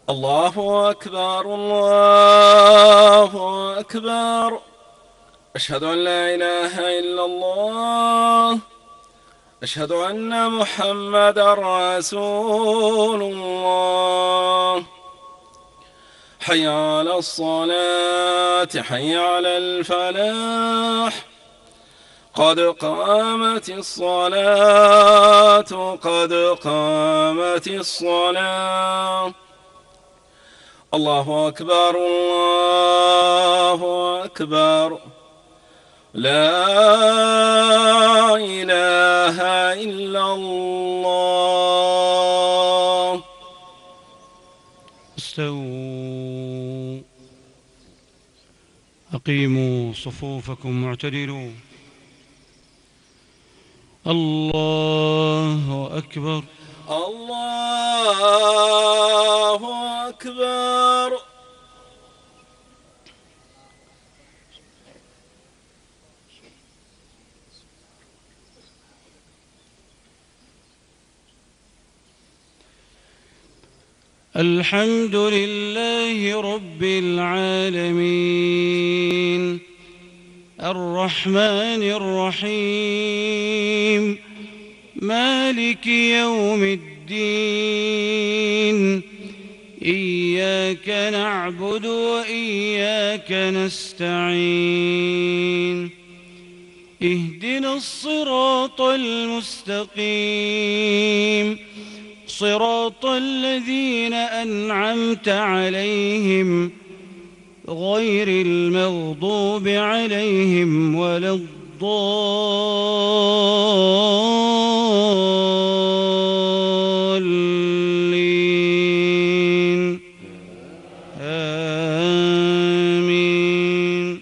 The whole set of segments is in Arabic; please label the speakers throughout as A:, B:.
A: الله أكبر الله أكبر. أشهد أن لا إله إلا الله. أشهد أن محمدا رسول الله. حي على الصلاة حي على الفلاح. قد قامت الصلاة قد قامت الصلاة. الله أكبر الله أكبر. لا إله إلا الله.
B: استووا، أقيموا صفوفكم واعتدلوا. الله أكبر
A: الله أكبر.
B: الحمد لله رب العالمين، الرحمن الرحيم، مالك يوم الدين. إياك نعبد وإياك نستعين. اهدنا الصراط المستقيم، صراط الذين أنعمت عليهم غير المغضوب عليهم ولا الضالين. آمين.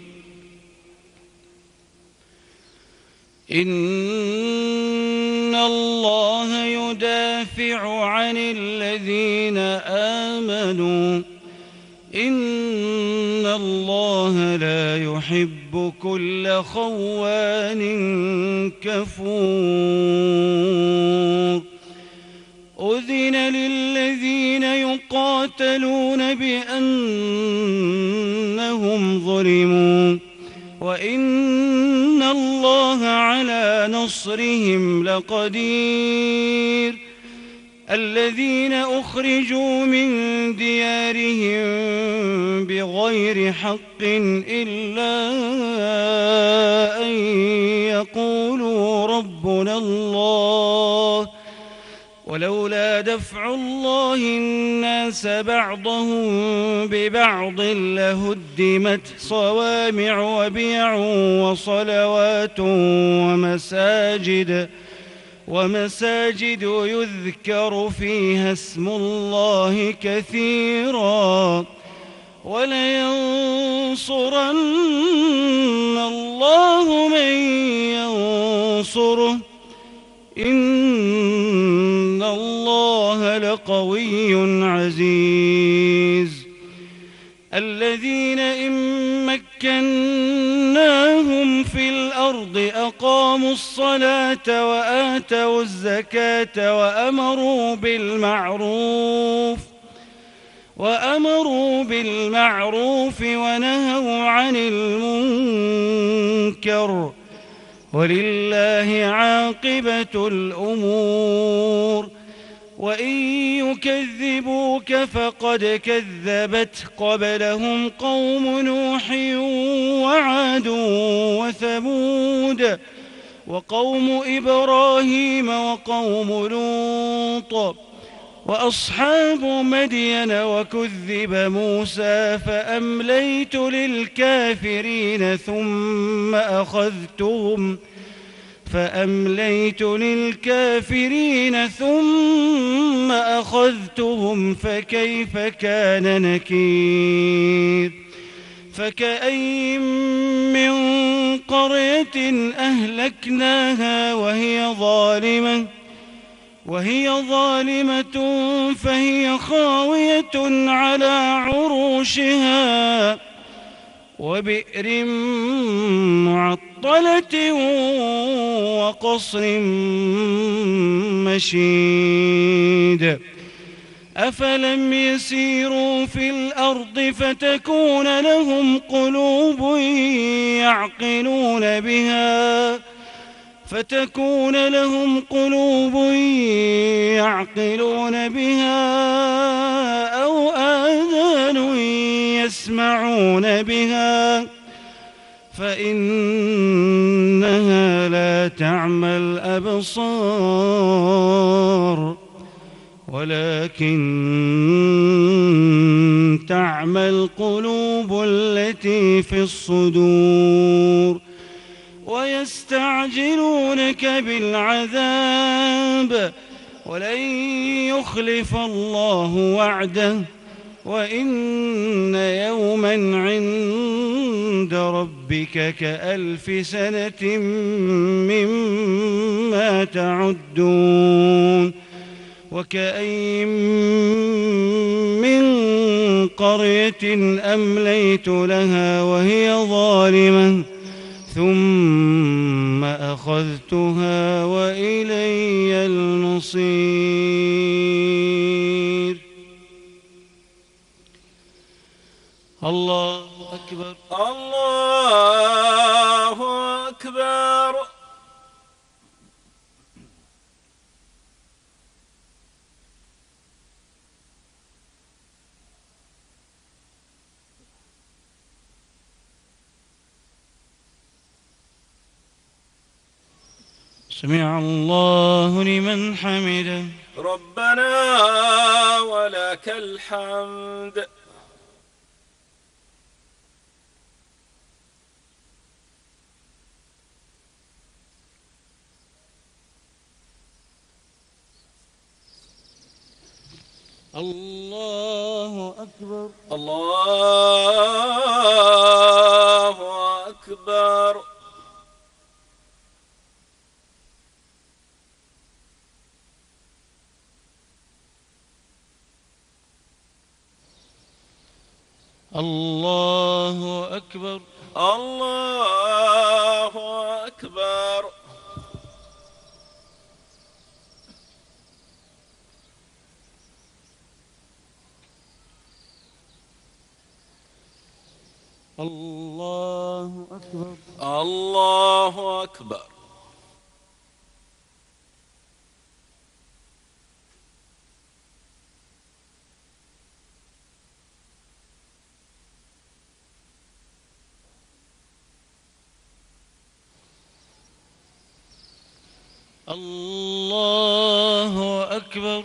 B: إن الله يدافع عن الذين آمنوا، إن الله لا يحب كل خوان كفور. أذن للذين يقاتلون بأنهم ظلموا، وإن الله على نصرهم لقدير. الذين أخرجوا من ديارهم بغير حق إلا أن يقولوا ربنا الله، ولولا دفع الله الناس بعضهم ببعض لهدمت صوامع وبيع وصلوات ومساجد يذكر فيها اسم الله كثيرا، ولينصرن الله من ينصره، إن الله لقوي عزيز. الذين إن مكناهم في الأرض أقاموا الصلاة وآتوا الزكاة وأمروا بالمعروف ونهوا عن المنكر، ولله عاقبة الأمور. وإن يكذبوك فقد كذبت قبلهم قوم نوح وعاد وثمود وقوم إبراهيم وقوم لوط وأصحاب مدين، وكذب موسى فأمليت للكافرين ثم أخذتهم فكيف كان نكير. فكأين من قرية أهلكناها وهي ظالمة فهي خاوية على عروشها، وبئر معطلة وقصر مشيد. أفلم يسيروا في الأرض فتكون لهم قلوب يعقلون بها أو آذان يسمعون بها فإنها لا تعمى الأبصار ولكن تعمى القلوب التي في الصدور ويستعجلونك بالعذاب ولن يخلف الله وعده وإن يوما عند ربك كألف سنة مما تعدون وكأين من قرية أمليت لها وهي ظالمة ثم أخذتها وإلي المصير. الله أكبر.
A: الله أكبر.
B: سمع الله لمن حمده.
A: ربنا ولك الحمد.
B: الله أكبر.
A: الله أكبر.
B: الله أكبر.
A: الله أكبر.
B: الله أكبر.
A: الله أكبر.
B: الله أكبر.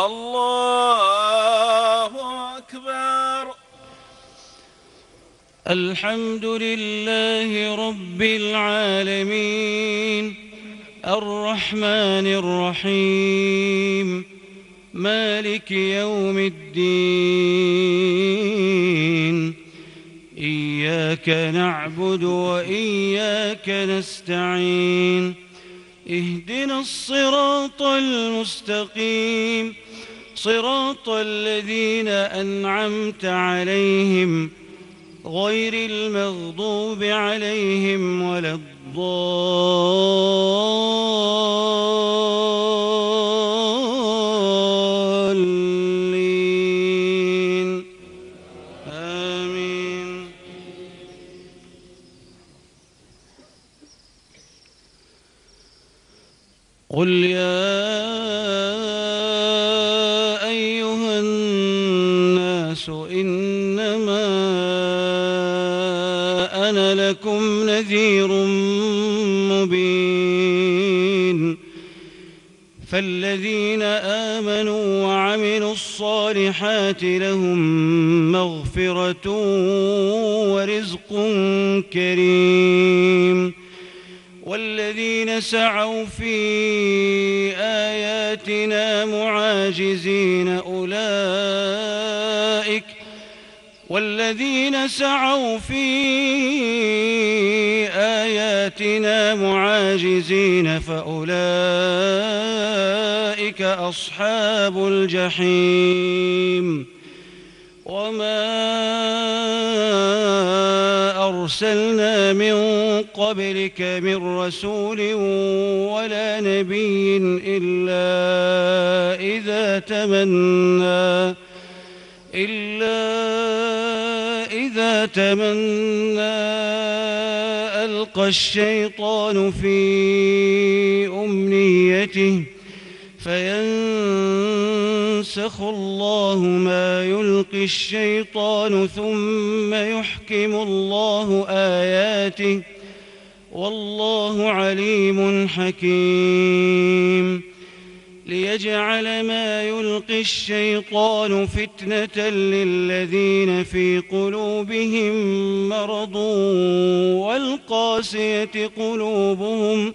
A: الله أكبر.
B: الحمد لله رب العالمين الرحمن الرحيم مالك يوم الدين إياك نعبد وإياك نستعين اهدنا الصراط المستقيم صراط الذين أنعمت عليهم غير المغضوب عليهم ولا الضالين آمين. قل يا أيها الناس إنما أنا لكم نذير مبين فالذين آمنوا وعملوا الصالحات لهم مغفرة ورزق كريم والذين سعوا في آياتنا معاجزين فأولئك أصحاب الجحيم. وما أرسلنا من قبلك من رسول ولا نبي إلا إذا تمنى ألقى الشيطان في أمنيته فينسخ الله ما يلقي الشيطان ثم يحكم الله آياته والله عليم حكيم ليجعل ما يلقي الشيطان فتنة للذين في قلوبهم مرض والقاسية قلوبهم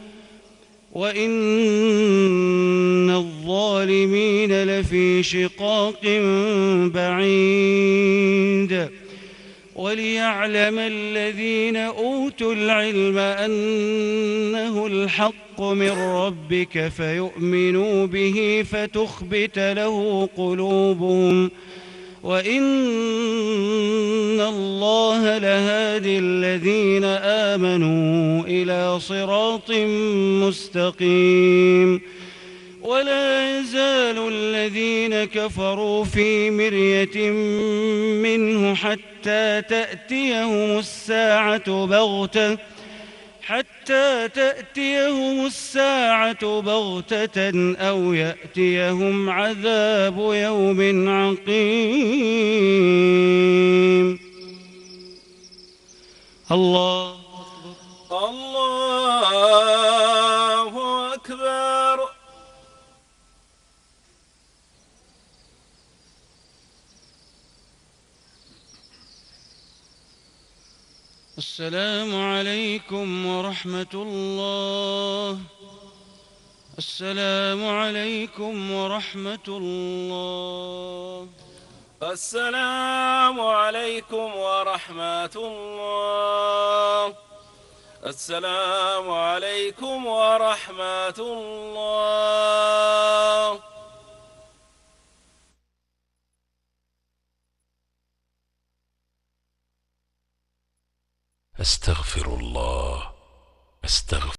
B: وإن الظالمين لفي شقاق بعيد وليعلم الذين أوتوا العلم أنه الحق من ربك فيؤمنوا به فتخبت له قلوبهم وإن الله لهادي الذين آمنوا إلى صراط مستقيم ولا يزال الذين كفروا في مرية منه حتى تأتيهم الساعة بغتة أو يأتيهم عذاب يوم عقيم. الله
A: أكبر.
B: السلام عليكم ورحمة الله. السلام عليكم ورحمة الله.
A: السلام عليكم ورحمة الله. السلام عليكم ورحمة الله.
C: أستغفر الله.